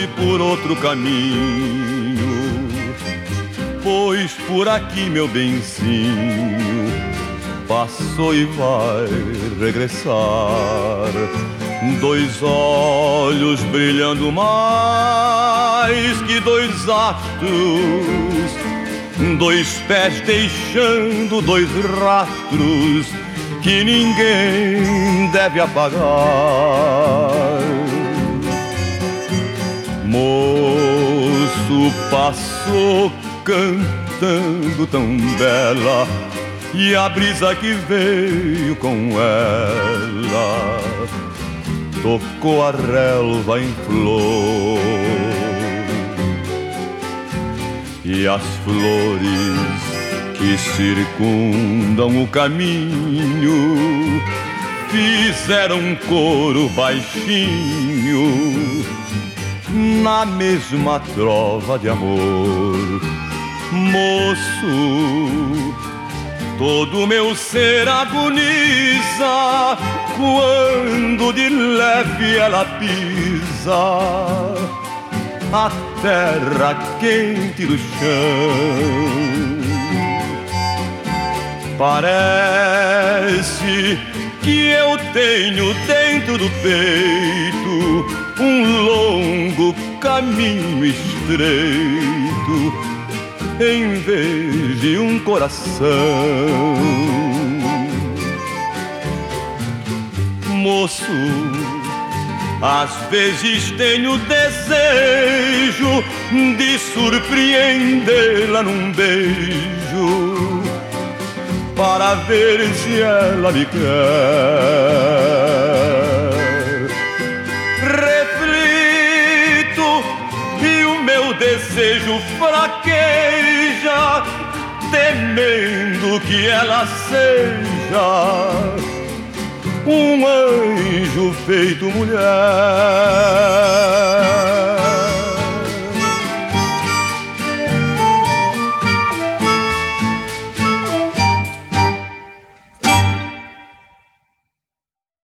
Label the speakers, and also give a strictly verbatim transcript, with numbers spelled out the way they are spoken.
Speaker 1: foi por outro caminho, pois por aqui meu benzinho passou e vai regressar. Dois olhos brilhando mais que dois astros, dois pés deixando dois rastros que ninguém deve apagar. Moço passou cantando tão bela, e a brisa que veio com ela tocou a relva em flor. E as flores que circundam o caminho fizeram um coro baixinho na mesma trova de amor. Moço, todo meu ser agoniza quando de leve ela pisa a terra quente do chão. Parece que eu tenho dentro do peito um longo caminho estreito em vez de um coração. Moço, às vezes tenho desejo de surpreendê-la num beijo para ver se ela me quer. Reflito e o meu desejo fraqueja, temendo que ela seja um anjo feito mulher.